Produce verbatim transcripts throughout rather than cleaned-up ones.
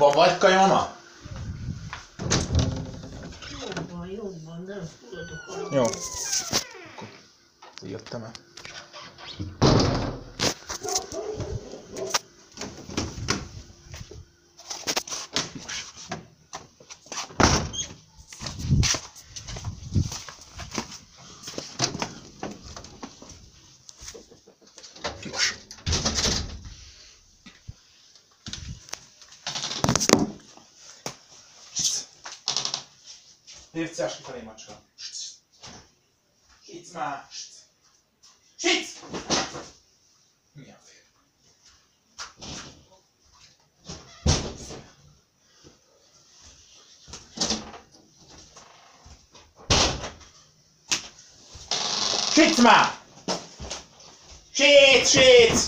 Jobban vagy, Kajmama? Jobban, jobban, nem fulladok a... Jó. Akkor jöttem el. Nos. Lépcsás kifelé, macska. Sic már! Sic! Milyen fél? Sic már! Sic, sic!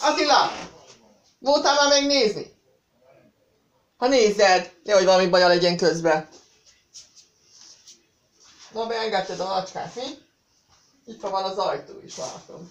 Attila! Voltál már megnézni? Ha nézed, nehogy valami baja legyen közben. Na, beengedted a macskát, mi? Itt van az ajtó is, látom.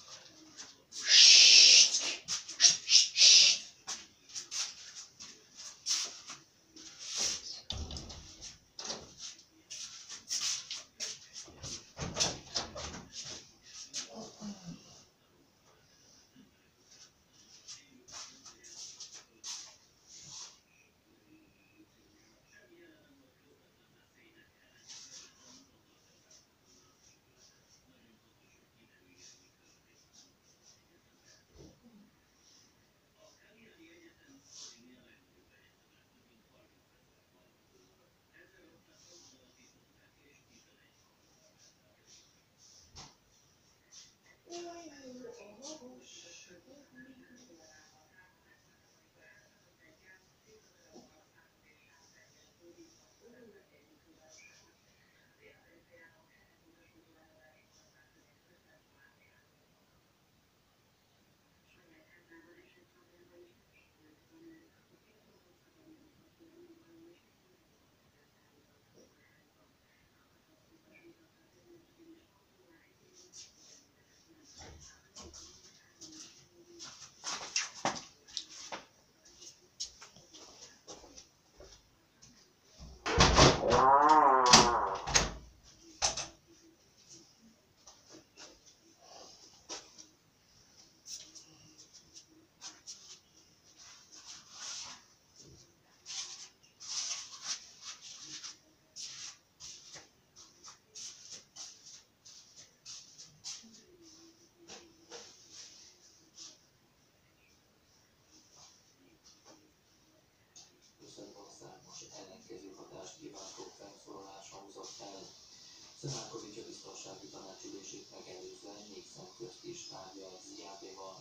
Szenákovics a biztonsági tanácsülését megelőzően négy szemközt is tárgyalt Ziádéval.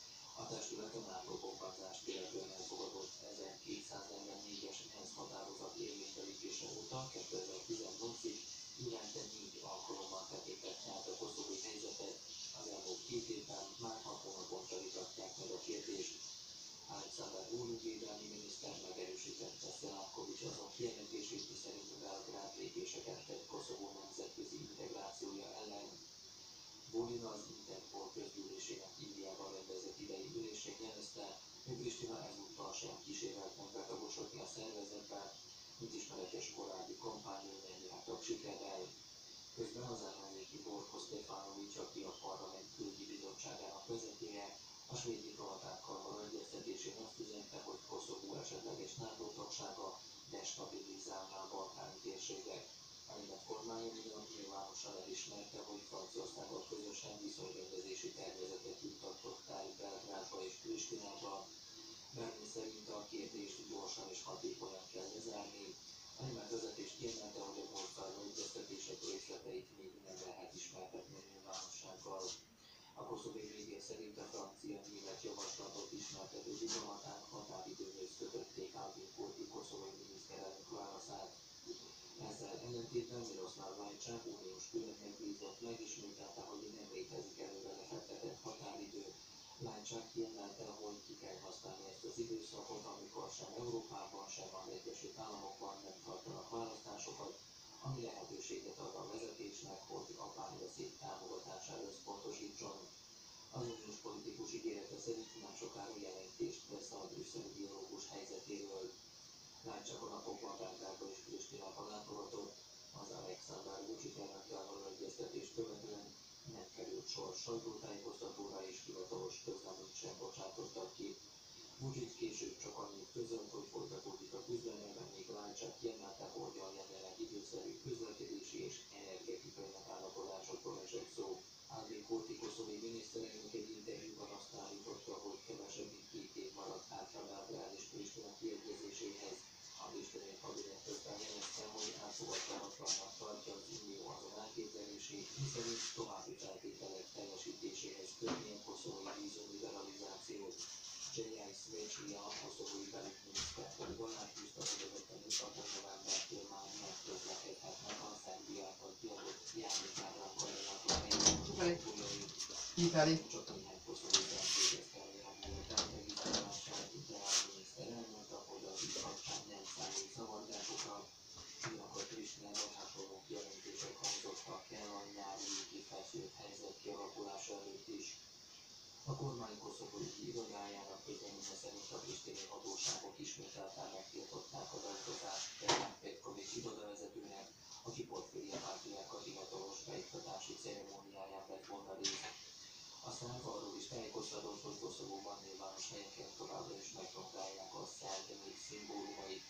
A testület a NATO bombázást illetően elfogadott ezerkétszáznegyvennégyes ENSZ határozat érvénytelítése óta kétezer-tizennyolcig évente négy alkalommal tekintett át a koszovói helyzetet. Az elmúlt két évben már hat hónaponta vitatják meg a kérdést. Alexander Vučić védelmi miniszter megerősítette Szenákovics azon kijelentését, miszerint Belgrád lépéseket tett Koszovó nemzetközi integrációja ellen. Volin az Interpol közgyűlésének Indiában rendezett idei ülésén jelezte, hogy Pristina ezúttal sem kísérelt meg betagosodni a szervezetbe, mint ismeretes korábbi kampányai nem jártak sikerrel. Közben az ellenzéki Borko Stefanovics, aki a parlament külügyi bizottságának vezetője, a svéd diplomatákkal való egyeztetésén azt üzente, hogy Koszovó esetleges NATO tagsága destabilizálná a balkáni térséget. A német kormány ugyanak nyilvánosan elismerte, hogy Franciaországgal közösen viszonyrendezési tervezetet juttatott el Belgrádba és Pristinába. Berlin szerint a kérdést gyorsan és hatékonyan kell lezárni. A német vezetés kiemelte, hogy a mostanában egyeztetések részleteit még nem lehet ismertetni a nyilvánossággal. A koszovói média szerint a francia-német javaslatot ismertető diplomaták határidőhöz kötötték Albin Kurti koszovói miniszterelnök válaszát. Ezzel ellentétben Miroslav Lajčák uniós külön megbízott megismételte, hogy nem létezik előre lefektetett határidő. Lajčák kiemelte, hogy ki kell használni ezt az időszakot, amikor sem Európában, sem az Egyesült Államokban nem tartanak választásokat, ami lehetőséget ad a vezetésnek, hogy a párbeszéd támogatására összpontosítson. Az uniós politikus ígérete szerint nem sokára jelentést tesz a brüsszeli dialógus helyzetéről. Lajčák a napokban Belgrádba és Pristinába látogatott, az Alexander Vučić elnökkel való egyeztetést követően nem került sor sajtótájékoztatóra és hivatalos közleményt sem bocsátottak ki. Vučić később csak annyit közölt, hogy folytatódik a küzdelem, míg Lajčák kiemelte, hogy a jelenleg időszerű közlekedési és energetikai megállapodásokról esett szó. Albin Kurti koszovói miniszterelnök egy interjúban azt állította, hogy kevesebb mint két év maradt hátra Belgrád és Pristina kiegyezéséhez. A brüsszeli kabinet közben jelezte, hogy elfogadhatatlannak tartja az Unió azon elképzelését, miszerint további feltételek teljesítéséhez kötni a koszovói vízumliberalizációt. Jejjel Szvecsia, a koszovói belügyminiszter pedig aláhúzta, hogy ezek a műszakon novembertől már nem közlekedhetnek a Szerbiától kiadott járműtárlákkal rendelkező helyi Kifeli. csak néhány koszovói rendvéget kell A kormány koszovói irodájának közleménye szerint a pristinai hatóságok ismételten megtiltották az utazást Petkovics irodavezetőnek, aki Porfirije pátriárka hivatalos beiktatási ceremóniáján vett volna részt. A szerv arról is tájékoztatott, hogy Koszovóban nyilvános helyeken továbbra is megnyomdálják a szerb szimbólumait.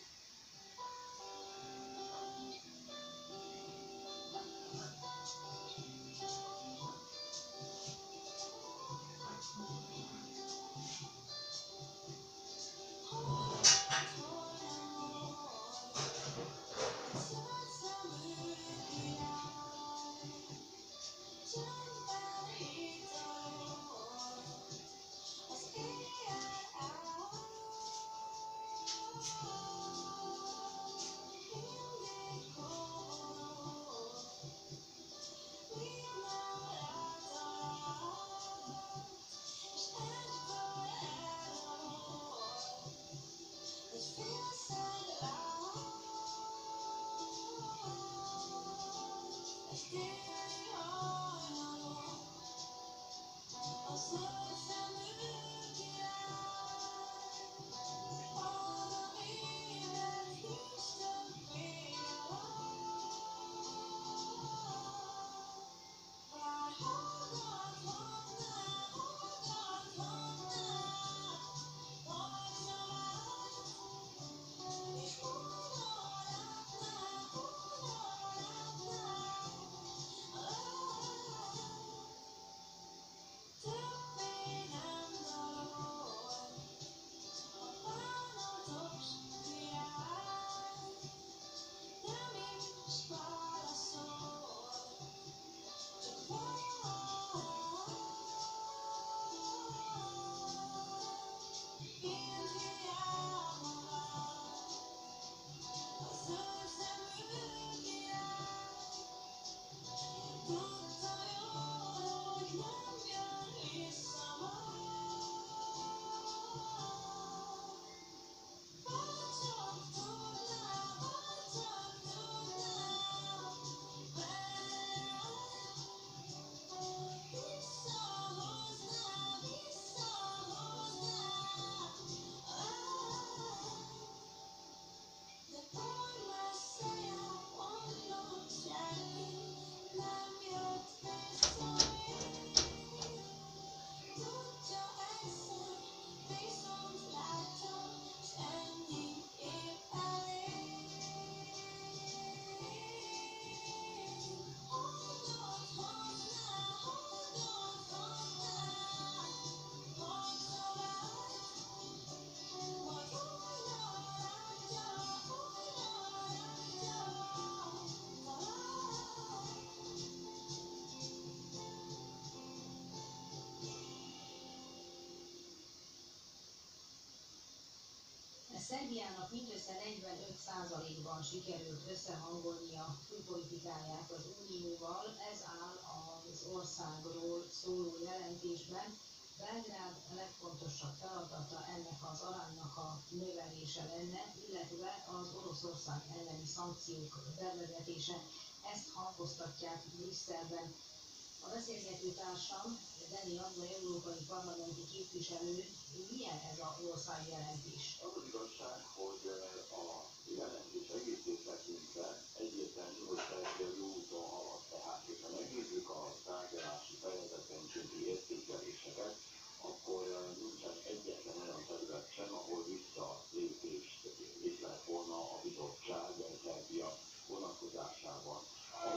Szerbiának mindössze negyvenöt százalékban sikerült összehangolni a külpolitikáját az Unióval, ez áll az országról szóló jelentésben. Belgrád legfontosabb feladata ennek az aránynak a növelése lenne, illetve az Oroszország elleni szankciók bevezetése. Ezt hangoztatják Brüsszelben. A beszélgető társam, Deni Adva, európai parlamenti képviselő, milyen ez az országjelentés? Az az igazság, hogy a jelentés egészét tekintve egyértelmű, hogy Szerbia jó úton halad. Tehát, hogyha megnézzük a tárgyalási fejezetenkénti értékeléseket, akkor nincsen egyetlen olyan terület sem, ahol visszalépést észlelt volna a bizottság Szerbia vonatkozásában. A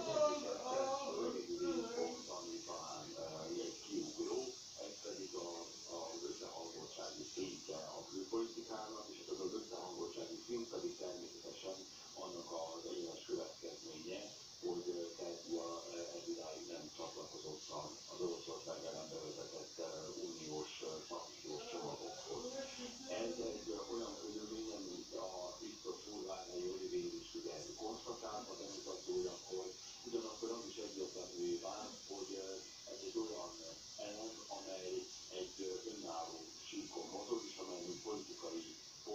rövid pont, ami talán egy kiugró, ez pedig az összehangoltsági szintje a külpolitikának, és ez az összehangoltsági szint pedig természetesen annak az egyes következménye, hogy Szerbia edidáig nem csatlakozott az Oroszország ellen bevezetett uniós szankciós csomagokhoz. Ez egy olyan körülmény, mint a biztos Urványi Olivér is ugye konstatálta bemutatójakor, ugyanakkor az is egyértelművé vált, hogy ez egy olyan elem, amely egy önálló síkon mozog, és amely politikai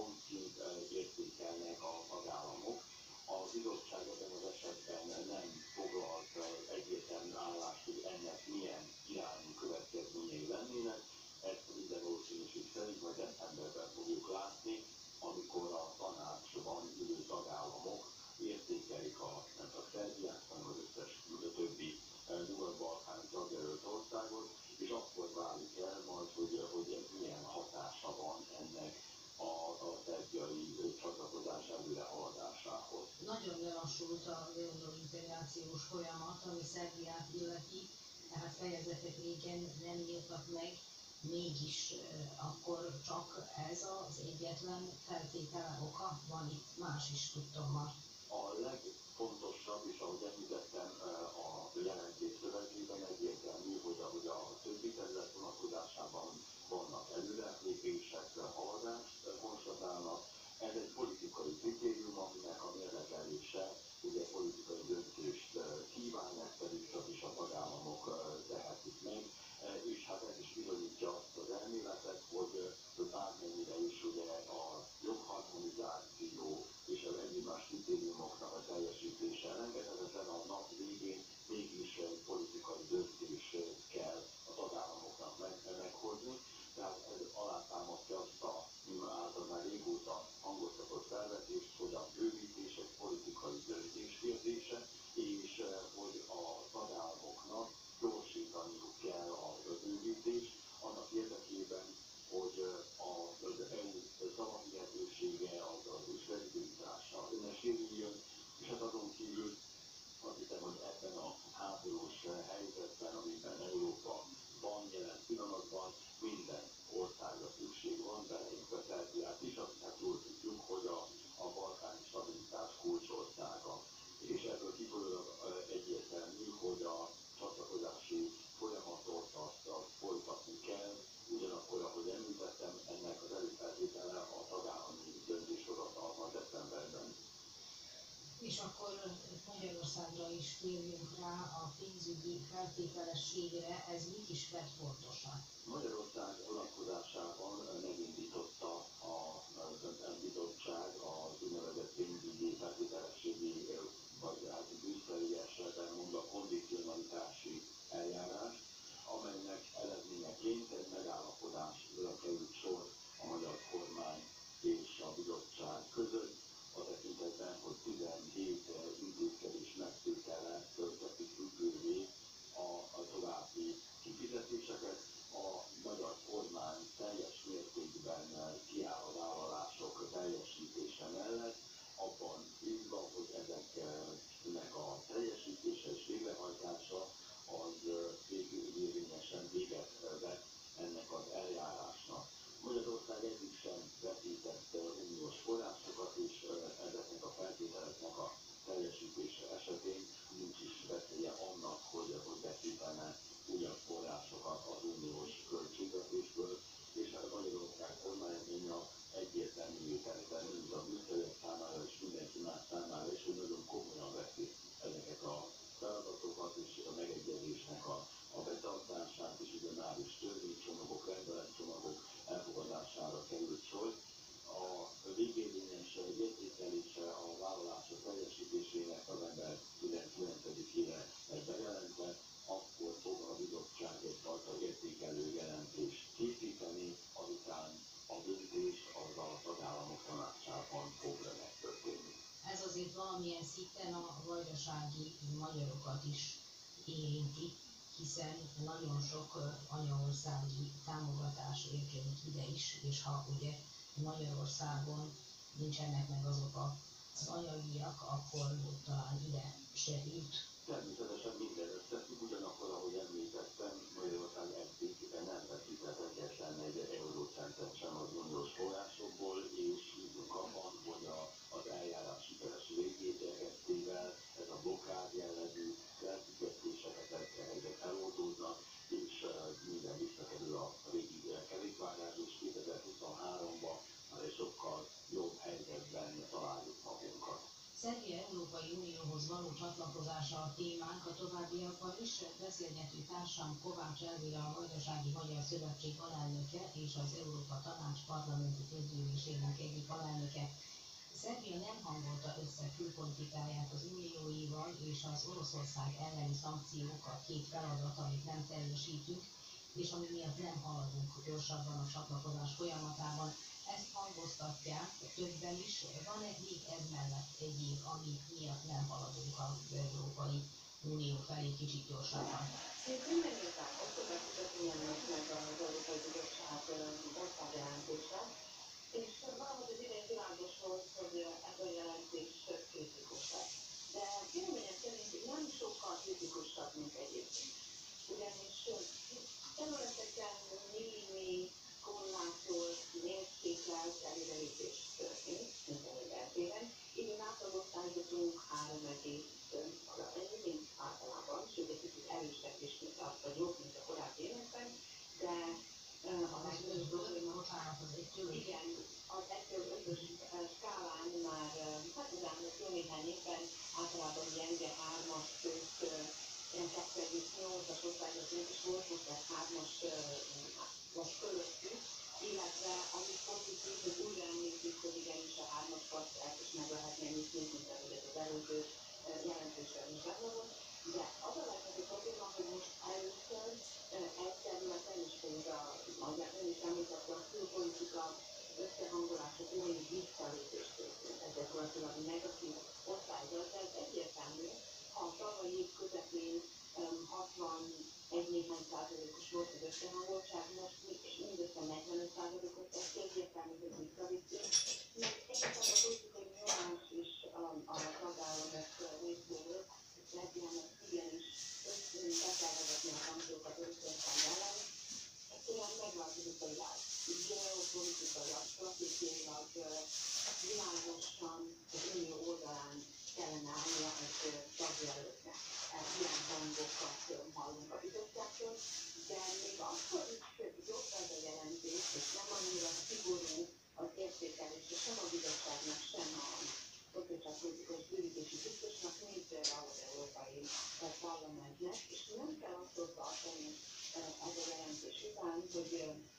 lelassult az eurointegrációs folyamat, ami Szerbiát illeti, tehát fejezetek régen nem nyíltak meg, mégis akkor csak ez az egyetlen feltétele oka, van itt más is tudtommal. A legfontosabb, és ahogy említettem, a jelentés szövegében egyértelmű, hogy ahogy a többi terület vonatkozásában vannak előrelépések, haladást konstatálnak. Ez egy politikai kritérium, aminek a mérlegelése ugye politikai döntést kíván, ezt pedig csak is a tagállamok tehetik meg, és hát ez is bizonyítja azt az elméletet, hogy bármennyire is ugye a jogharmonizáció és az egymás kritériumoknak a teljesítése elengedhetetlen, a nap végén mégis egy politikai döntés kell a tagállamoknak meg, meghozni. Tehát ez alátámasztja azt a által már régóta hangoztatott felvetést, hogy a bővítés egy politikai döntés kérdése, és hogy a tagállamoknak gyorsítaniuk kell a bővítést annak érdekében, hogy az é u szavahihetősége, az az kredibilitása ne sérüljön, és hát azon kívül azt hiszem, hogy ebben a háborús helyzetben, amiben Európa van jelen pillanatban, minden országra szükség van, beleértve Szerbiát is, azt hát jól tudjuk, hogy a, a balkáni stabilitás kulcsországa. És ebből kifolyólag egyértelmű, hogy a csatlakozási folyamatot azt, azt folytatni kell, ugyanakkor, ahogy említettem, ennek az előfeltétele a tagállami döntéshozatal van decemberben. És akkor Magyarországra is térjünk rá a pénzügyi feltételességre, ez mit is vett fontosan? Magyarország vonatkozásában megindította a bizottság az úgynevezett pénzügyi feltételességi, vagy hát brüsszeli esetben mondva kondicionalitási eljárást, amelynek eredményeként egy megállapodásra került sor a magyar kormány és a bizottság között, a tekintetben, hogy tizenhét intézkedés megtétele tölteti függővé a, a további kifizetéseket. A magyar kormány teljes mértékben kiáll a vállalások teljesítése mellett, abban bízva, hogy ezeknek a teljesítése és végrehajtása az végérvényesen véget vet ennek az eljárásnak. Magyarország eddig sem vetített uniós forrásokat, és ezeknek a feltételeknek a teljesítése esetén nincs is veszélye annak, hogy, hogy veszítene ugyan forrásokat az uniós költségvetésből, és a Magyarország kormányzója egyértelművé tette mind a brüsszeliek számára és mindenki más számára is, hogy nagyon komolyan veszi ezeket a feladatokat és a megegyezésnek a, a betartását, és ugye már is törvénycsomagok, rendeletcsomagok elfogadására került sor. A végérvényes értékelése a vállalások teljesítésének november tizenkilencedikére bejelentve, akkor fog a bizottság egyfajta értékelő jelentést készíteni, azután a döntés az a tagállamok tanácsában fog megtörténni. Ez azért valamilyen szinten a vajdasági magyarokat is érinti, hiszen nagyon sok anyaországi támogatás érkezik ide is, és ha ugye Magyarországon nincsenek meg azok az anyagiak, akkor talán ide se jut. Természetesen minden összefügg, ugyanakkor, ahogy említettem, Magyarország eddig nem veszített egyetlen egy eurócentet sem az uniós forrásokból, és hívunk abban, hogy a, az eljárás sikeres végét érkeztével ez a blokkád jellegű felfüggesztéseket ezek feloldódnak, és minden visszakerül a régi kerékvágásba, és kétezer-huszonháromban már egy sokkal jobb helyzetben találjuk magunkat. Szerbia Európai Unióhoz való csatlakozása a témánk, a továbbiakban is beszélgető társam Kovács Elvira, a Vajdasági Magyar Szövetség alelnöke és az Európa Tanács parlamenti közgyűlésének egyik alelnöke. Szerbia nem hangolta össze külpolitikáját az unióival, és az Oroszország elleni szankciók a két feladat, amit nem teljesítünk, és ami miatt nem haladunk gyorsabban a csatlakozás folyamatában. Ezt hangoztatják többen is. Van-e még ez mellett egy év, ami miatt nem haladunk az Európai Unió felé kicsit gyorsabban? Minden évben október-tizedikén jelenik meg az Európai Bizottság országjelentése, és valahogy az idén világos volt, hogy ez a jelentés kritikus lesz. történt, és volt most egy hármas most fölöttük, illetve ami pozitív, hogy újra említik, hogy igenis a hármas partját is meg lehetne nyitni, mint ahogy ez az előző jelentősen is benne volt. De az a lehetőség probléma, hogy most először egy területen is, hogy a, ahogy ön is említette, a külpolitika összehangolása óriási visszalépés történt. Ez gyakorlatilag negatív osztályzat, de ez egyértelmű, ha a tavalyi év közepén hatvanegy néhány százalékos volt az összehangoltság, most és mindössze negyvenöt százalékos, ez egyértelmű, hogy visszavittünk. Mert egyébként a politikai nyomás is a, a tagállamok részéről, hogy Szerbiának igenis be kell vezetni a szankciókat Oroszország ellen, egyszerűen megváltozott a világ. Geopolitikailag, stratégiailag világosan az unió oldalán kellene állnia egy tagjelöltnek. Ilyen hangokat hallunk a bizottságtól, de még akkor is jobb ez a jelentés, és nem annyira szigorú az értékelése sem a bizottságnak, sem a szociálpolitikai bővítési biztosnak, mint például az Európai Parlamentnek, és nem kell attól tartani ez a jelentés után, hogy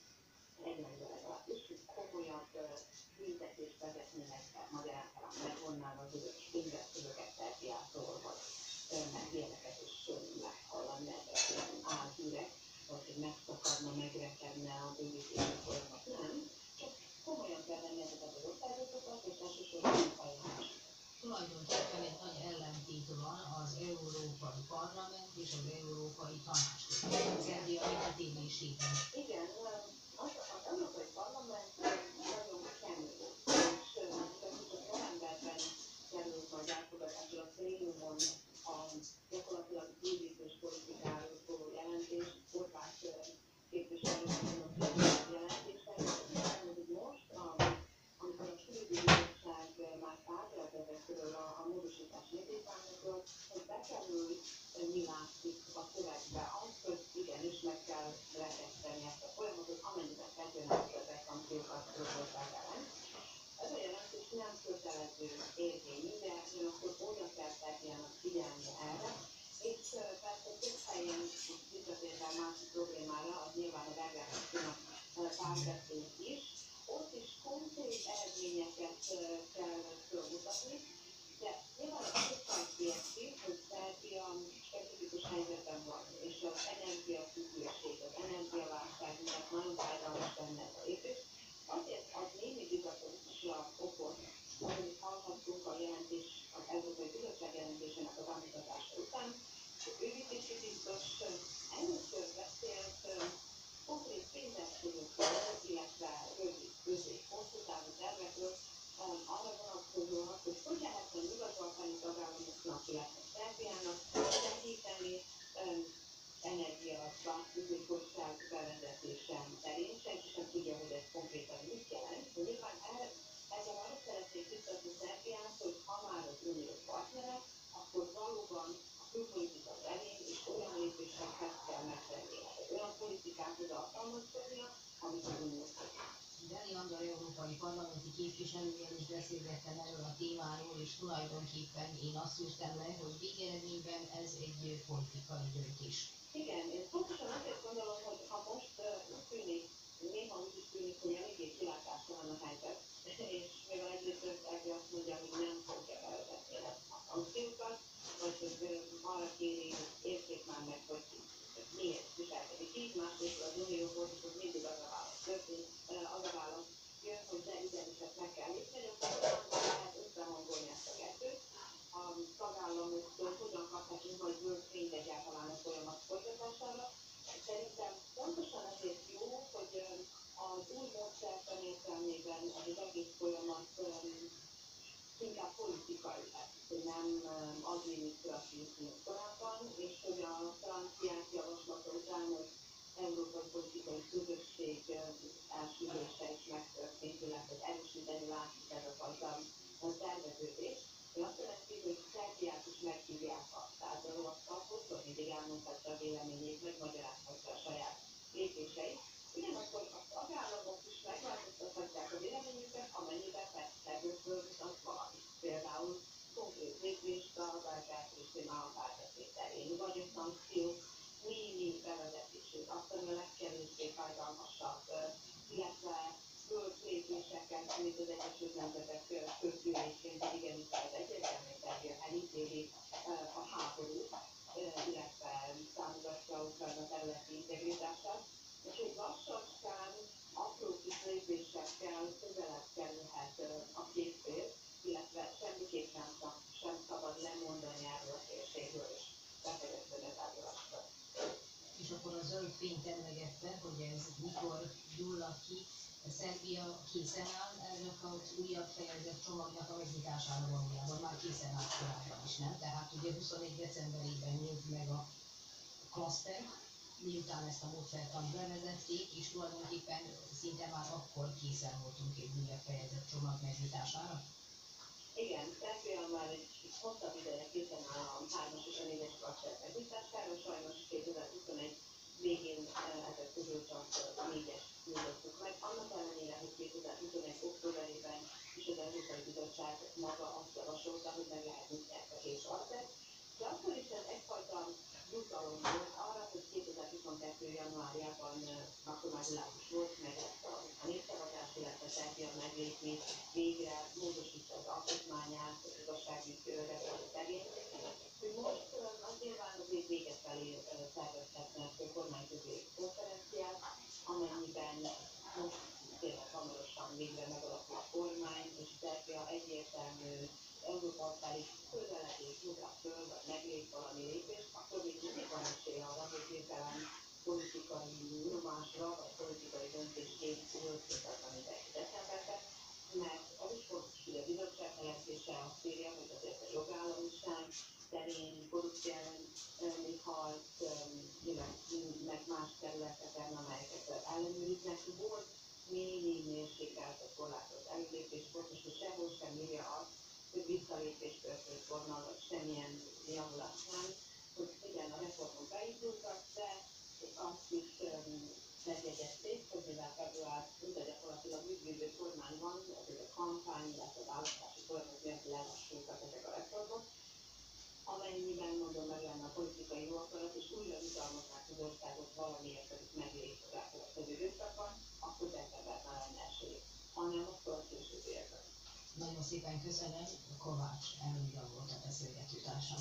egyelőre legalábbis, hogy komolyabb büntetést vezetnének el, magyarán megvonnák az ötös pénzeszközöket Szerbiától, vagy meg ilyeneket is meghallani, ilyen álhírek, vagy hogy megszakadna, megrekedne a bővítési folyamat. Nem, csak komolyan kell venni ezeket az osztályokat, és elsősorban a ajánlás. Tulajdonképpen egy nagy ellentét van az Európai Parlament és az Európai Tanács között. Szerbia megítélésében. Igen, az, az Európai Parlament nagyon kemény volt, és csak novemberben került majd elfogadásra a plénumon a gyakorlatilag bővítés politikáról szóló jelentés, Horváth képviselőnek a jelentése, hogy most, amikor a külügybizottság már tárgyalt ezekről a, a módosítás indítványokról, hogy bekerül, mi látszik a szövegbe, az, hogy igenis meg kell rekeszteni ezt a folyamatot, amennyiben feltűnnek ezek szankciókat Oroszország ellen. Ez a jelentés nem kötelező érvényű, de ugyanakkor oda kell Szerbiának figyelni erre, és persze több helyen visszatérve másik problémára, az nyilván a belgrádiak párbeszéd is, ott is konkrét eredményeket kell fölmutatni, de nyilván a sokkal érti, hogy Szerbia specifikus helyzetben van, és az energiafüggőség, az energiaválság miatt nagyon fájdalmas benne ez a lépés. Azért az némi bizatosra okot, amit hallhattunk a jelentés, az Európai Bizottság jelentésének a bemutatása után, hogy bővítési biztos először beszélt konkrét pénzeszközökről, illetve rövid, közép, hosszú távú tervekről, arra vonatkozóan, hogy hogy lehetne nyugat-balkáni tagállamoknak, illetve Szerbiának segíteni energiahatékonyság bevezetése terén. Senki sem tudja, hogy ez konkrétan mit jelent. Nyilván ezzel arra szeretnék biztatni Szerbiát, hogy ha már az unió partnere, akkor valóban a külpolitika terén is olyan lépéseket kell megtenni. Olyan politikához alkalmazkodnia, amit az unió szeretne. Deli Andor európai parlamenti képviselőjel is beszélgettem erről a témáról, és tulajdonképpen én azt írtam le, hogy végeredményben ez egy politikai döntés. Igen, én pontosan azért gondolom, hogy ha most uh, úgy tűnik, néha úgy is tűnik, hogy eléggé kilátástalan a helyzet, és mivel egyrészt Szerbia azt mondja, hogy nem fogja bevezetni a szankciókat, vagy hogy uh, arra kéri, hogy értsék már meg, hogy miért viselkedik így, másrészt az unióból, hogy mindig az a válasz történt, az a válasz jön, hogy de igenis ezt meg kell lépni, de akkor lehet összehangolni ezt a kettőt. A tagállamoktól hogyan kaphatunk majd bőrfényt egyáltalán a folyamat folytatására. Szerintem pontosan ezért jó, hogy a zöld fény termegette, hogy ez mikor gyullad ki. Szerbia készen áll ennek az újabb fejezet csomagnak a megnyitására valójában, már készen állt korábban is, nem? Tehát ugye huszonnégy decemberében nyílt meg a klaszter, miután ezt a módszertant bevezették, és tulajdonképpen szinte már akkor készen voltunk egy újabb fejezet csomag megnyitására. Igen, Szerbia már egy hosszabb ideje készen áll a hármas és a négyes klaszter megnyitására, sajnos kétezer-huszonegy végén ezek közül csak négyes nyitottuk meg. Annak ellenére, hogy kétezer-huszonegy októberében is az Európai Bizottság maga azt javasolta, hogy meg lehet nyitni ezt a két klasztert, de akkor is ez egyfajta jutalom volt arra, hogy kétezer-huszonkettő januárjában akkor már világos volt, meg lett a népszavazás, illetve Szerbia meglépni végre módosítja az alkotmányát, az igazságügy reform terén. Hogy most az nyilván az év vége felé szervezhetnek kormányközi konferenciát, amennyiben most tényleg hamarosan végre megalakul a kormány, és Szerbia egyértelmű Európa határig közeledés mutat föl, vagy meglép valami lépést, akkor még mindig van esély arra, hogy hirtelen politikai nyomásra, vagy politikai döntésként ültöztetlen mindenki decemberben, mert az is fontos, hogy a bizottság jelentése azt írja, hogy azért a jogállamiság terén, korrupció elleni harc, meg más területeken, amelyeket ellenőriznek, volt némi mérsékelt a korlátozott előlépés, fontos, hogy sehol sem írja azt, hogy visszalépés történt volna, vagy semmilyen javulás nem, hogy igen, a reformok beindultak, de azt is megjegyezték, hogy mivel február óta gyakorlatilag működő kormány van, ezért a kampány, illetve a választási folyamat miatt lelassultak ezek a reformok. Amennyiben mondom meg lenne a politikai jó akarat, és újra jutalmaznák az országot valamiért, hogy meglép az elkövetkező időszakban, akkor decemberben lenne esély, hanem akkor a későbbiekben. Nagyon szépen köszönöm, Kovács Emília volt a beszélgetőtársam.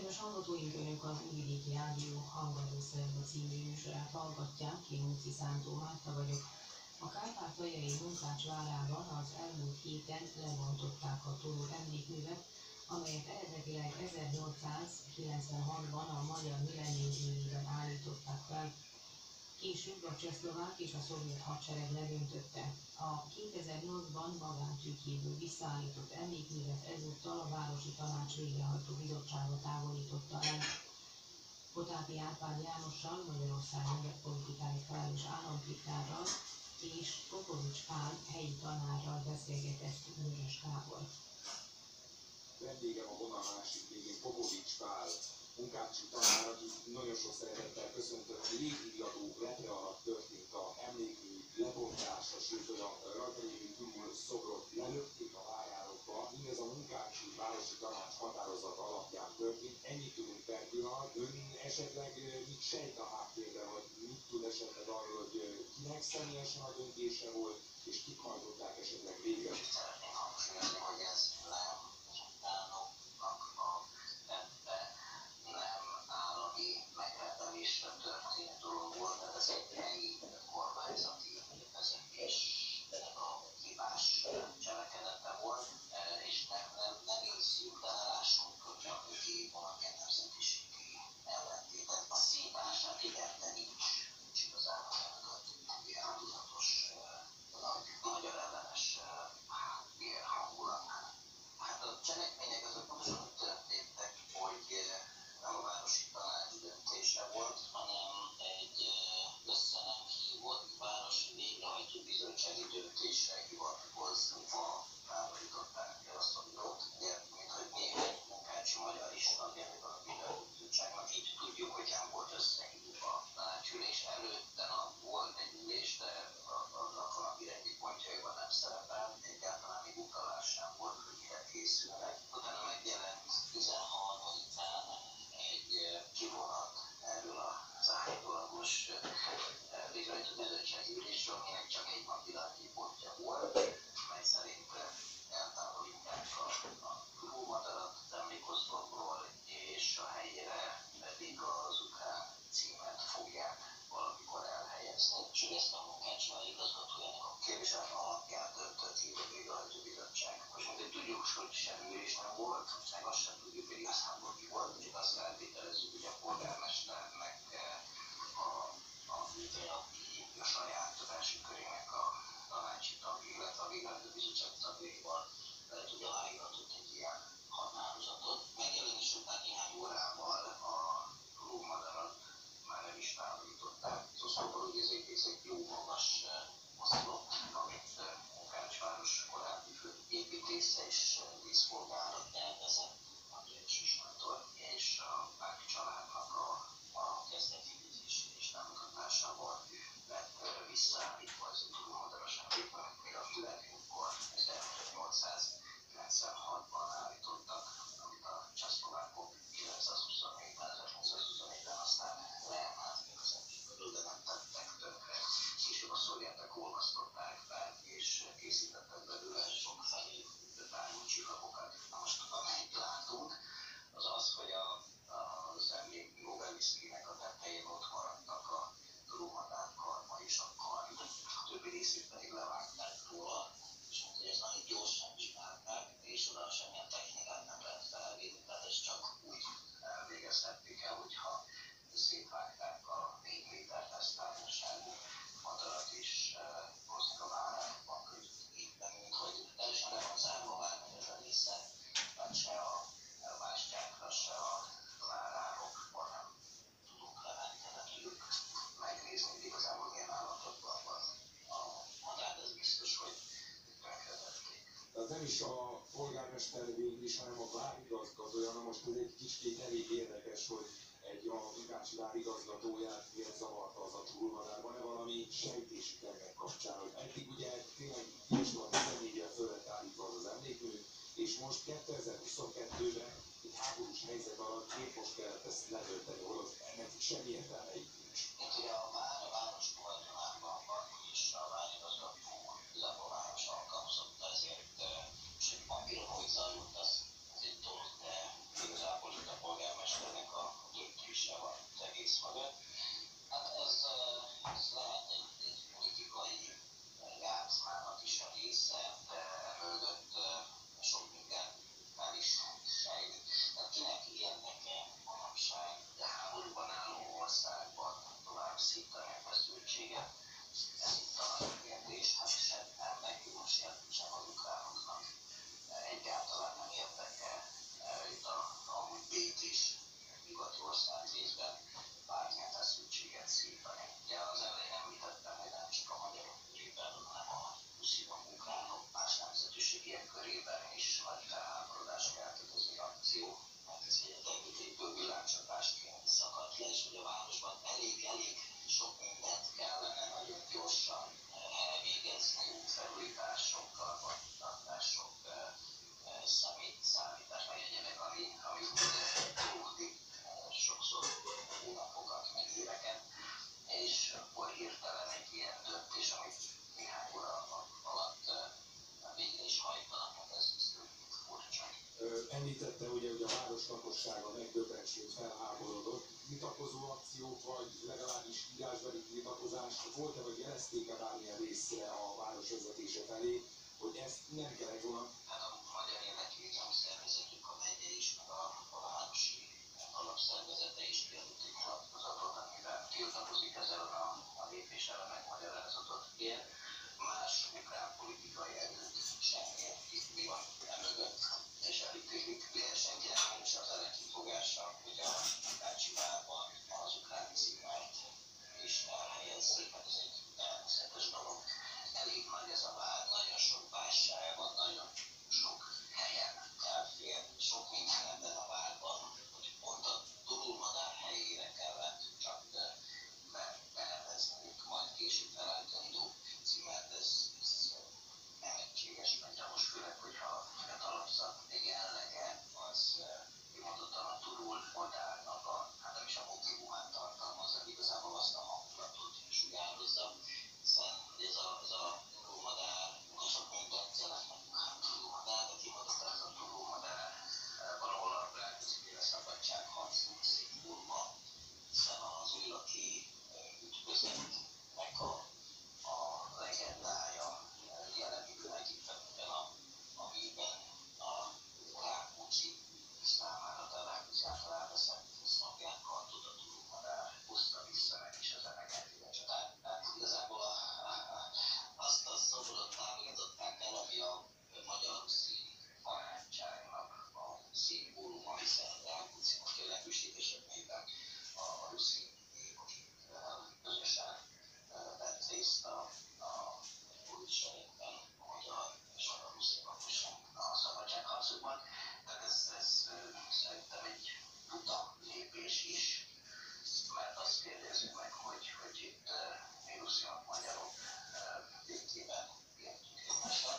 Kedves hallgatóink, Önök az Újvidéki Rádió Hangadó Szerda című műsorát hallgatják, én Muci Szántó Márta vagyok. A kárpátaljai Munkács várában az elmúlt héten lebontották a torony emlékművet, amelyet eredetileg ezernyolcszázkilencvenhatban a magyar millennium évében állították fel. Később a csehszlovák és a szovjet hadsereg leböntötte. A kétezer-nyolcban magántőkéből visszaállított emlékművet ezúttal a Városi Tanács végrehajtó bizottsága távolította el. Potápi Árpád Jánossal, Magyarország nemzetpolitikáért felelős államtitkárral és Popovics Pál helyi tanárral beszélgetett Vörös Gábor. Vendégem a vonal másik végén Popovics Pál, munkácsi tanár, aki nagyon sok szeretettel köszöntött. Légigató letre alatt történt a emlékmű lebontása, sőt olyan rajta lévő túl szobrot lelökték a várjárokba. Mindez a munkácsi városi tanács határozat alapján történt. Ennyit tudunk per pillanat. Ön esetleg mit sejt a háttérben, vagy mit tud esetleg arról, hogy kinek személyesen a döntése volt, és kik hajtották esetleg végre? Szeretném hangsúlyozni, hogy ez nem utánoknak a tette, nem állami megrendelésre történt dolog volt, tehát ez egy helyi kormányzati vezetés a hibás cselekedete volt, és nem, nem, nem észjük, de lássunk, hogy a mögé valaki nemzetiségi ellentétet. A szívását igen, de nincs, nincs igazából ilyen tudatos, nagy, magyar ellenes háttér hangulat. Hát a cselekmények azok pontosan úgy történtek, hogy nem a városi tanács döntése volt, hanem egy össze nem hívott városi végrehajtó bizottsági döntésre hivatkozva távolították el azt a bírót. Ugye, mint hogy néhány munkácsi magyar is tagjának a végrehajtó bizottságnak, így tudjuk, hogy nem volt összehívva a tanácsülés előtte, nap volt egy ülés, de annak a napirendi pontjaiban nem szerepel, egyáltalán még utalás sem volt, hogy mire készülnek. Utána megjelent tizenharmadikán egy kivonat erről az állítólagos végrehajtó bizottsági ülésről, aminek csak egy napirendi pontja volt, mely szerint eltávolítják a, a lómadarat az emlékoszlopról, és a helyére pedig az ukrán címet fogják valamikor elhelyezni. És ezt a munkácsnál igazgatójának a kérdések alapján döntött így a végrehajtó bizottság. Most mondjuk tudjuk, hogy semmi ülés nem volt, meg azt sem tudjuk, hogy igazából ki volt, csak azt feltételezzük, hogy a polgármesternek a, a, a, a saját belső körének a tanácsi tagja, illetve a végrehajtó bizottság tagjaival tudja aláíratott egy ilyen határozatot. Megjelenés után néhány órával a lómadarat már nem is távolították. Szóval úgy ez egy, ez egy jó magas oszlop, amit Munkácsváros korábbi főépítésze és díszpolgára tervezett a Györgyi Sándor és a Báki családnak a, a kezdeti és támogatásával lett visszaállítva ez a lómadaras emlékmű, még a Fületünkkor ezernyolcszázkilencvenhatban állítottak, amit a csehszlovákok kilencszázhuszonnégyben, ezerkilencszázhuszonnégyben aztán leemelték az emlékműről, de nem tettek tönkre. Később a szovjetek olvasztották fel, és készítettek belőle sok felé bármilyen csillagokat. Na most, amelyet látunk, az az, hogy a, az emlékmű obeliszkének a tetején ott maradtak a lómadár karma és a karm, a többi részét pedig levágták róla, és mondta, hogy ezt nagyon gyorsan csinálták, és oda semmilyen technikát nem lehet felvinni, tehát ezt csak úgy elvégezhették el, hogyha szétvágták a négy méter tesztárosságú madarat, és hozzák a várásban közöttében, mint hogy teljesen le van zárva a vármány ez a része, mert se a bástyákra, se a várárokban nem tudunk lemenni temetők, megnézni, hogy igazából milyen állapotban van a madár, ez biztos, hogy tönkretették. Tehát nem is a polgármester végül is, hanem a várigazgatója. Na most ez egy kicsit elég érdekes, hogy egy a munkácsi várigazgatóját miért zavarta az a túlmadár. Van-e valami sejtésük ennek kapcsán, hogy eddig ugye tényleg ilyesmi van tizennégyre fölött állítva az az emlékmű, és most kétezer-huszonkettőben egy háborús helyzet alatt épp most kellett ezt letölteni, holott ennek semmi értelme itt nincs. Itt ugye a vár, a város tulajdonában van, és a várigazgató igazából a város alkalmazotta, ezért és egy papíron hogy zajlott, az, az egy dolog, de igazából itt a polgármester említette, ugye, hogy a város lakossága megdöbbensült, felháborodott. Tiltakozó akciók, vagy legalábbis írásbeli tiltakozás volt-e, vagy jelezték-e bármilyen részre a város vezetése felé, hogy ezt nem kellett volna? Hát a Magyar Érdekvédelmi Szervezetük, a megye is, meg a, a városi alapszervezete is kiadott egy nyilatkozatot, amiben tiltakozik ezzel a, a lépéssel, a megmagyarázatot kér. Más ukrán politikai erőt sem érti, mi van emögött, és elítélik. Senkinek nincs az ellenkifogása, hogy a Takácsi várban az ukrán címert is elhelyezzék, mert ez egy természetes dolog. Elég nagy ez a vár, nagyon sok vásár van, nagyon sok helyen elfér, sok minden ebben a várban, hogy pont a turulmadár helyére kellett csak benevezni, majd később felállítandó címert, ez, ez nevetséges, mert most főleg, hogyha a fiatalabb még jellege, az kimondottan a turulmadárnak a, hát nem is a motivumát tartalmazza, igazából azt a hangulatot sugározza, hiszen ez a, ez a turulmadár, sok mint tetszenek, hát turulmadár, de kimondottan ez a turulmadár valahol a ráközépére szabadságharcunk szimbóluma, hiszen az újlaki ütközetnek a, a legendája jelenik meg itt ebben a, amiben a Rákóczi számára találkozik általában személyes napján kartot a turulmadár hozta vissza meg is az emeket, illetve tehát igazából a, azt a szobrot távolították el, ami a magyar szín barátságnak a szimbóluma, hiszen Rákóczinak a legőségesebben a ruszi közösen vett részt a, a újságban, a magyar és a ruszi lakosság a szabadságharcokban. Tehát ez, ez szerintem egy buta lépés is, mert azt kérdezzük meg, hogy, hogy itt mi rusziak, magyarok végében értünk egymásra.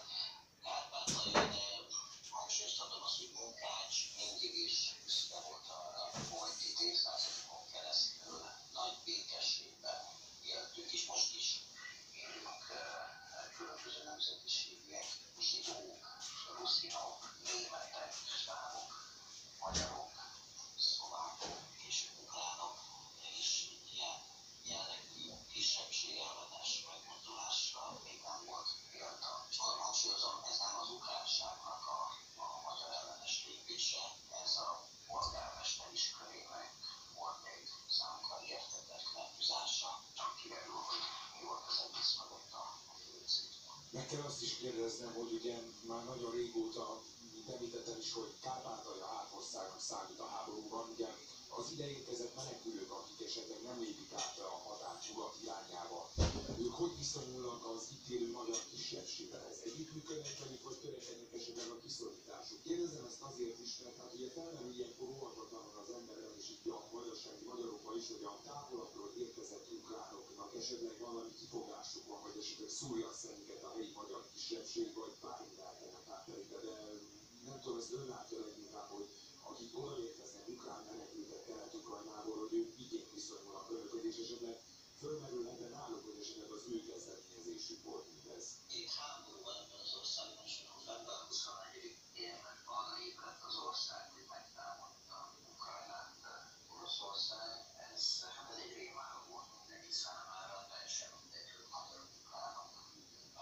Kárpátalján hangsúlyoztatom azt, hogy Munkács mindig is büszke volt arra, hogy itt évszázadokon keresztül nagy békességben éltünk, és most is élünk különböző nemzetiségek, zsidók, ruszinok, németek, svábok, magyarok, szlovákok és ukránok, és ilyen jellegű kisebbség ellenes megmozdulásra még nem volt példa. És arra hangsúlyozom, ez nem az ukránságnak a, a magyar ellenes lépése, ez a polgármester is körének volt még számunkra érthetetlen húzása, csak kiderül, hogy mi volt az egész mögött a főcélja. Meg kell azt is kérdeznem, hogy ugye már nagyon régóta, mint említettem is, hogy Kárpátalja hátországnak számít a háborúban, ugye az ideérkezett menekülők, akik esetleg nem lépik át a határ nyugat irányába, ők hogy viszonyulnak az itt élő magyar kisebbséghez? Együttműködnek velük, vagy törekednek esetleg a kiszorításuk? Kérdezem ezt azért is, mert hát ugye felmerül ilyenkor óvatatlanul az emberrel, és itt a magyarsági magyarokban is, hogy a távolabbról érkezett ukránoknak esetleg valami kifogásuk van, vagy esetleg szúrja a szemüket a helyi magyar kisebbség, vagy bármi eltenek átterike, de nem tudom, ezt ön látja leginkább, hogy akik odaérkeznek ukrán menekültek Kelet-Ukrajnából, hogy ők miként viszonyulnak önökhöz, és esetleg fölmerülhetne náluk, hogy esetleg az ő kezdeményezésük volt mindez. Két háború van ebben az országban, és amikor február huszonegyedikén arra ébredt az ország, hogy megtámadta Ukrajnát Oroszország, ez, hát ez egy rémálom volt mindenki számára, teljesen mindegy, hogy magyarok, ukránok,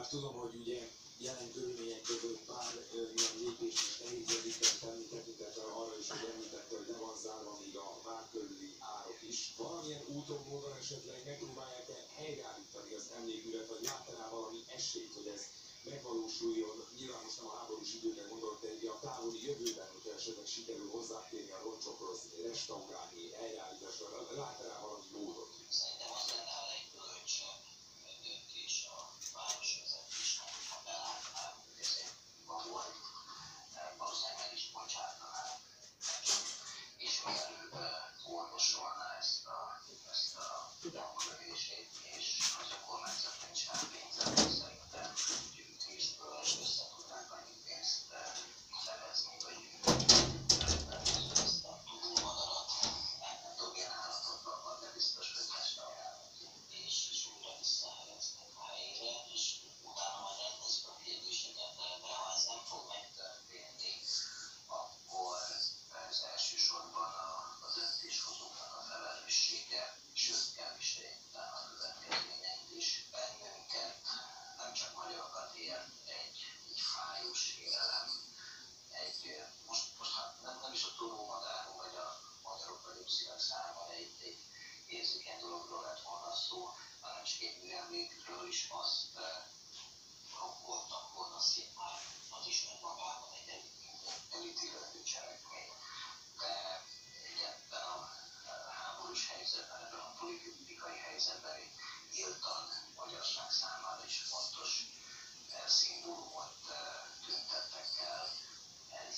tudom, hogy ugye jelen körülmények között pár ilyen lépés is nehéz egyébként tenni tekintettel arra is, hogy említette, hogy le van zárva még a vár körüli árok is. Valamilyen úton, módon esetleg megpróbálják-e helyreállítani az emlékművet, vagy lát rá valami esélyt, hogy ez megvalósuljon? Nyilván most nem a háborús időkre gondolt, de a távoli jövőben, hogyha esetleg sikerül hozzátérni a roncsokhoz, restaurálni, helyreállításra, lát rá valami módot? Szerintem az lenne a legbölcsebb döntés a városvezetésnek, ha belátná, hogy ez egy hiba volt, valószínűleg meg is bocsátaná, és mielőbb orvosolná ezt a, ezt a gyanglövését, és az a kormányzat nincs rá pénze, szerintem gyűjtésből össze tudnánk annyi pénzt szerezni, vagy ezt a túlmadarat, nem tudok ilyen állapotban van, de biztos, hogy restaurálni és, és újra visszahelyezni a helyére, és utána majd rendezik a kérdéseket, de, de ha ez nem fog megtörténni, akkor ez elsősorban a, a döntéshozóknak a felelőssége, sőt kell viselni utána a következményeit is. Bennünket, nem csak magyarokat ér egy, egy fájó sérelem, egy, most, most hát nem, nem is a túlómadárról vagy a magyarok vagyok számára egy, egy érzékeny dologról lett volna szó, hanem csak egy műemlékről is azt voltak volna szépen az ismert magában egy elítélendő cselekmény. De ebben a háborús helyzetben, ebben a politikai helyzetben egy nyíltan magyarság számára is fontos szimbólumot tüntettek el. Ez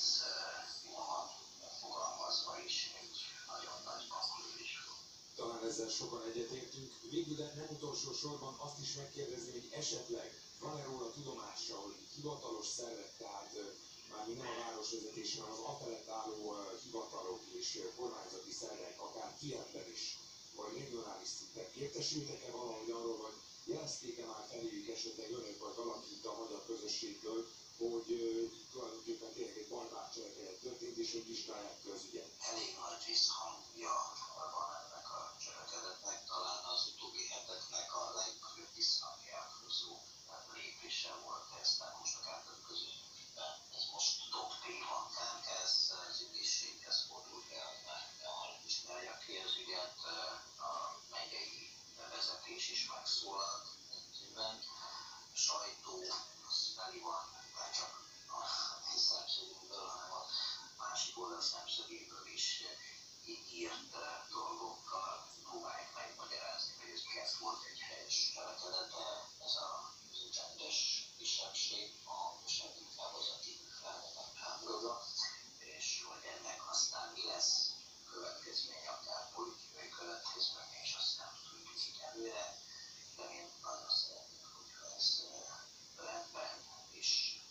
van fogalmazva is egy nagyon nagy banglövés. Talán ezzel sokan egyetértünk. Végül, de nem utolsó sorban azt is megkérdezni, hogy esetleg van-e róla tudomása, hogy hivatalos szervek, tehát már nem a városvezetés, hanem az afelett álló hivatalok és kormányzati szervek, akár Kievben is, vagy regionális szinten értesültek-e valahogy arról, vagy jelezték-e már feléjük esetleg önök, vagy valaki itt a magyar közösségből, hogy uh, tulajdonképpen tényleg egy barbár cselekedet történt, és hogy vizsgálják ki az ügyet? Elég nagy visszhangja van ennek a cselekedetnek, talán az utóbbi heteknek a legnagyobb visszhangjátkozó lépése volt ez, tehát most a kártőközösségben. Ez most top témakánk, ez az ügyészséghez fordult el, mert ismerje ki az ügyet, a megyei vezetés is megszólalt egyben. A sajtó az teli van, nem csak a mi szemszögünkből, hanem a másik oldal szemszögéből is írt dolgokkal próbálják megmagyarázni, hogy ez miért volt egy helyes cselekedet, de ez a rendes kisebbség, a hangosabb inkább az, aki felvetett háborúra, és hogy ennek aztán mi lesz következmény, akár politikai következmény, és azt nem tudjuk előre, de én nagyon szeretném, hogyha ez rendben és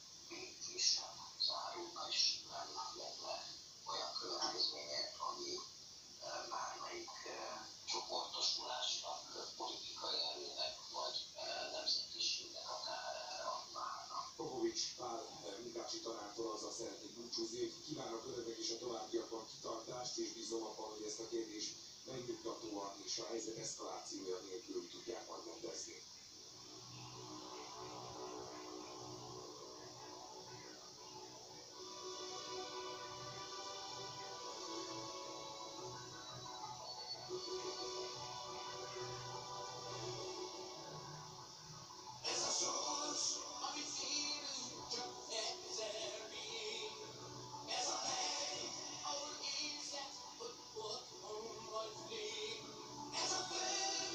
békésen zárulna, és nem lenne olyan következménye, ami bármelyik csoportosulásnak, politikai erőnek, vagy nemzetiségnek akár válna. Popovics Pál Munkácsi tanártól azzal szeretnék búcsúzni, hogy kívánok önöknek is a továbbiakban kitartást, és bízom abban, hogy ezt a kérdést megnyugtatóan és a helyzet eszkalációja nélkül tudják majd rendezni. Ez a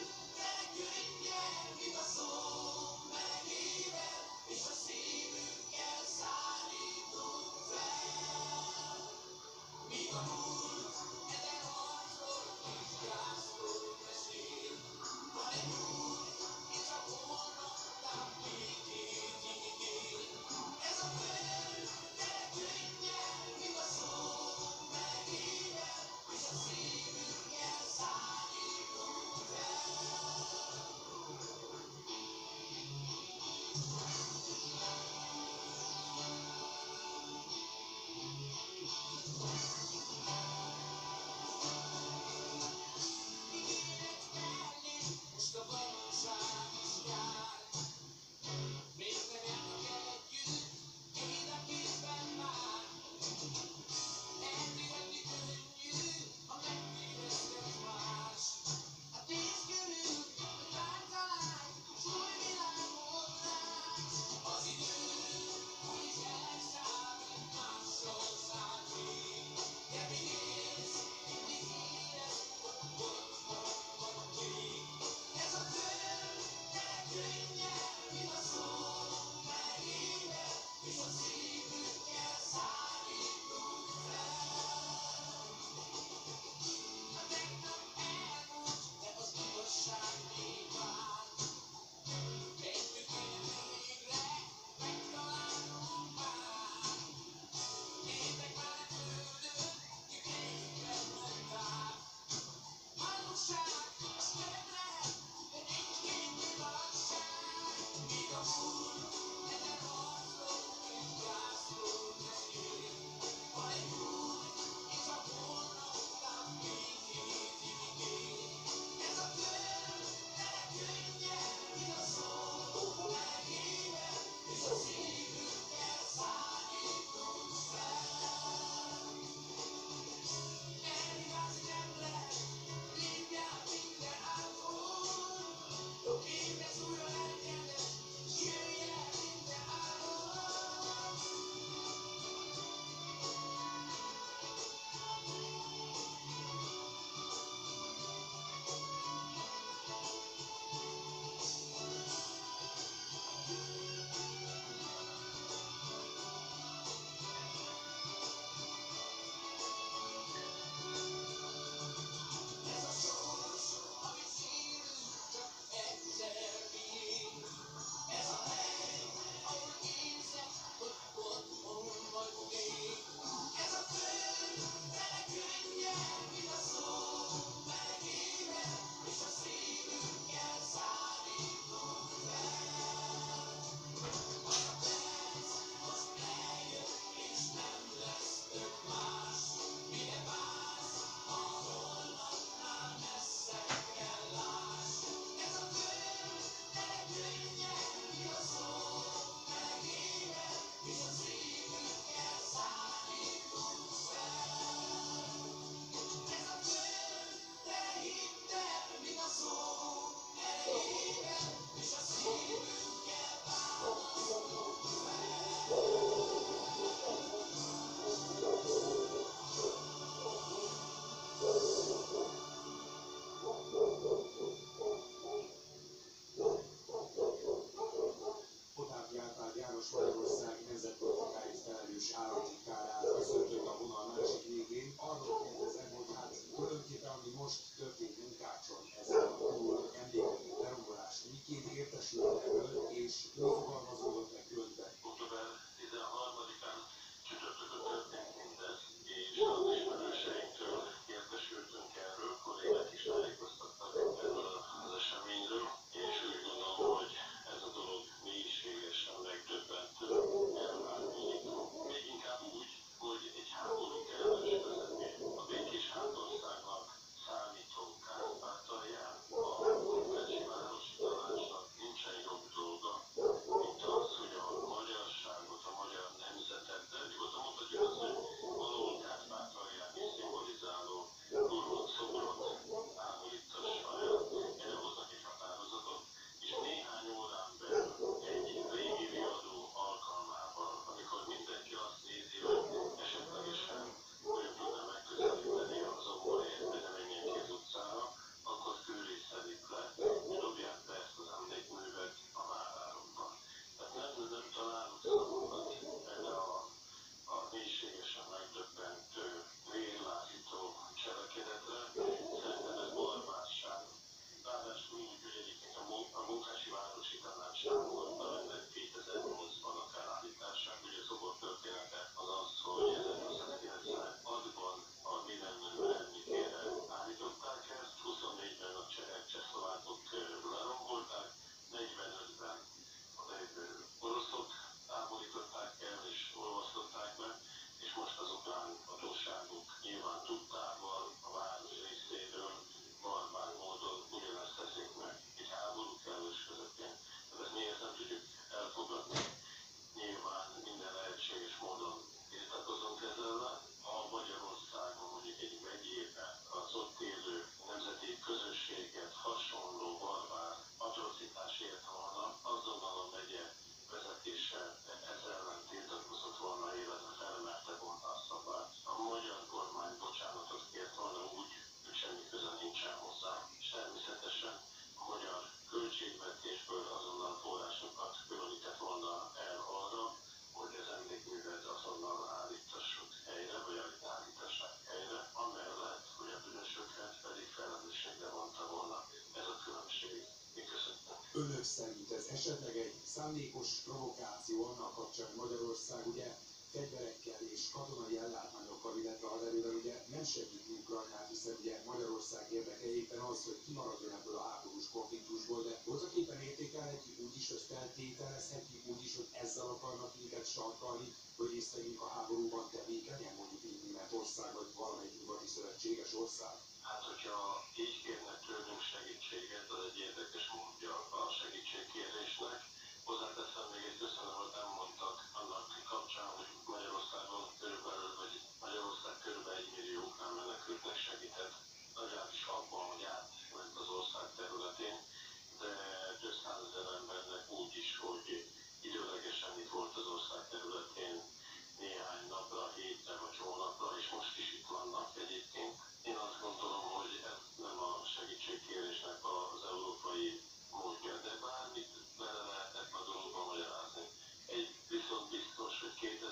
városi tanács támogatta ennek kétezer-nyolcban a felállítását. Ugye szokott története az az, hogy ezernyolcszázkilencvenhatban a Wilhelm emlékére állították ezt, huszonnégyben a csehek, csehszlovákok lerombolták, negyvenötben az oroszok távolították el és olvasztották be, és most az ukrán hatóságok nyilván tudtával a város részéről barbár módon ugyanezt teszik meg egy háború kellős közepén. De ezt miért nem tudjuk elfogadni? Nyilván minden lehetséges módon tiltakozunk ezzel ellen. Ha Magyarországon mondjuk egy megyében az ott élő nemzeti közösséget hasonló barbár atrocitás ért volna, azonnal a megye vezetése ezzel ellen tiltakozott volna, illetve felemelte volna a szabályt. A magyar kormány bocsánatot kért volna úgy, hogy semmi köze nincsen hozzá, és természetesen a magyar költségvetésből azonnal forrásokat különített volna el arra, hogy az emlékművet azonnal állítassuk helyre, vagy állítassák helyre, amellett, hogy a bűnösöket pedig felelősségre vonta volna. Ez a különbség. Mi köszönjük. Önök szerint ez esetleg egy szándékos provokáció annak kapcsán, hogy Magyarország ugye fegyverekkel és katonai ellátmányokkal, illetve haderővel ugye nem segíti Ukrajnát, hiszen ugye Magyarország érdeke éppen az, hogy kimaradjon ebből a háborús konfliktusból, de voltaképpen értékelhetjük úgy is, hogy feltételezhetjük úgy is, hogy ezzel akarnak minket sarkalni, hogy részt vegyünk a háborúban tevékenyen, mondjuk így Németország vagy valamelyik nyugati szövetséges ország. Hát, hogyha így kérnek tőlünk segítséget, az egy érdekes módja a segítségkérésnek. Hozzáteszem még egy köszönetet nem mondtak annak kapcsán, hogy Magyarországon körülbelül, vagy Magyarország körülbelül egy millió ukrán menekültnek segített, legalábbis abban, hogy átment az ország területén, de több százezer embernek úgy is, hogy időlegesen itt volt az ország területén néhány napra, hétre vagy hónapra, és most is itt vannak egyébként. Én azt gondolom, hogy ez nem a segítségkérésnek az európai módja, de bármit bele lehetett a dologba magyarázni. Egy viszont biztos, hogy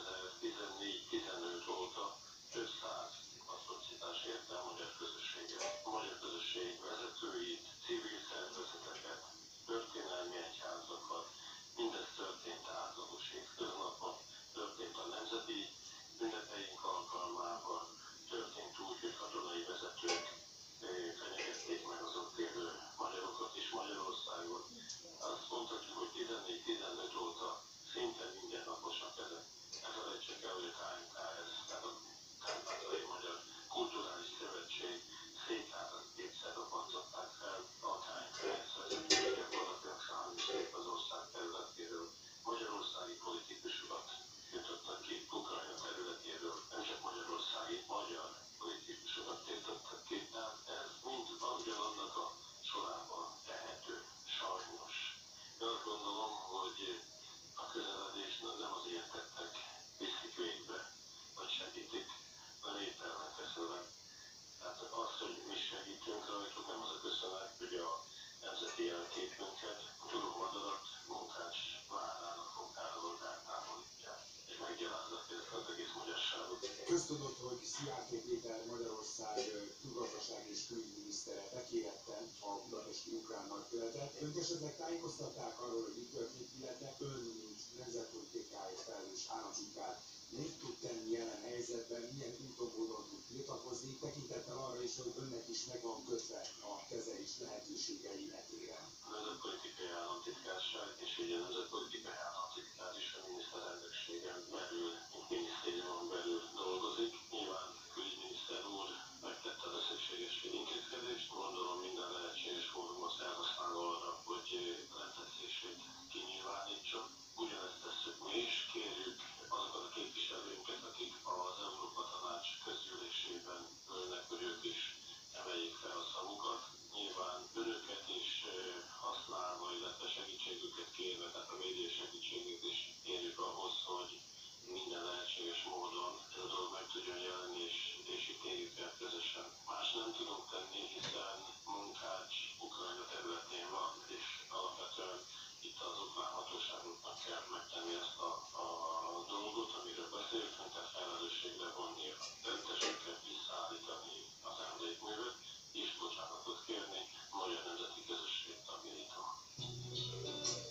kétezer-tizennégy-tizenöt óta több száz atrocitás érte a magyar közösséget. A magyar közösség vezetőit, civil szervezeteket, történelmi egyházakat, mindez történt átlagos hétköznapon, történt a nemzeti ünnepeink alkalmával, történt úgy, hogy katonai vezetők fenyegették meg az ott élő magyarokat és Magyarországot. Azt mondhatjuk, hogy tizennégy-tizenöt óta szinte mindennaposak ezek. Ne felejtsék el, hogy a ká em ká es, tehát a Kárpátaljai Magyar Kulturális Szövetség székházat kétszer robbantották fel, a ká em ká es vezetők gyakorlatilag száműzték az ország területéről. Magyarországi politikusokat jutottak ki Ukrajna területéről, nem csak magyarországi, magyar politikusokat tiltottak ki. Tehát ez mind ugyanannak a sorába tehető, sajnos. Én azt gondolom, hogy a közeledést nem azért tettek, viszik végbe, vagy segítik, hanem éppen ellenkezőleg. Tehát az, hogy mi segítünk rajtuk, nem az a köszönet, hogy a nemzeti jelképünket, turulmadarat, munkács várának fogkáról eltávolítják. És meggyaláznak ezt az egész magyarságot. Köztudott, hogy Szijjártó Péter Magyarország külgazdasági és külügyminisztere bekéretten a budapesti ukrán nagykövetet. Önt esetleg tájékoztatták arról, hogy mi történt, illetve ön, mint nemzetpolitikáért felelős államtitkár, mit tud tenni jelen helyzetben, milyen úton módon tud tiltakozni, tekintettel arra is, hogy önnek is meg van kötve a keze és lehetőségei etéren. A nemzetpolitikai államtitkárság és ugye a nemzetpolitikai államtitkár is a miniszterelnökségen belül, minisztériumon belül dolgozik. Nyilván külügyminiszter úr megtette a szükséges intézkedést, gondolom minden lehetséges fórumot felhasználva arra, hogy letetszését kinyilvánítsa. Ugyanezt tesszük mi is, kérjük azokat a képviselőinket, akik az Európa Tanács közgyűlésében ülnek, hogy ők is emeljék fel a szavukat. Nyilván önöket is használva, illetve segítségüket kérve, tehát a média segítségét is kérjük ahhoz, hogy minden lehetséges módon ez a dolog meg tudjon jelenni, és, és itt érjük el közösen. Más nem tudunk tenni, hiszen munkács Ukrajna területén van, és alapvetően itt az ukrán hatóságoknak kell megtenni ezt a, a dolgot, amiről beszéltünk, tehát felelősségre vonni a tetteseket, visszaállítani az emlékművet, és bocsánatot kérni a magyar nemzeti közösség tagjaitól.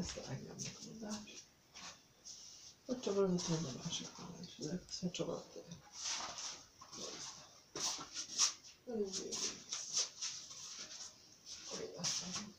ezt a legjobb megoldást. Hogy csavarozok meg a másik van, és ezek azt megcsavarod el. Elég jó. Elég aztán.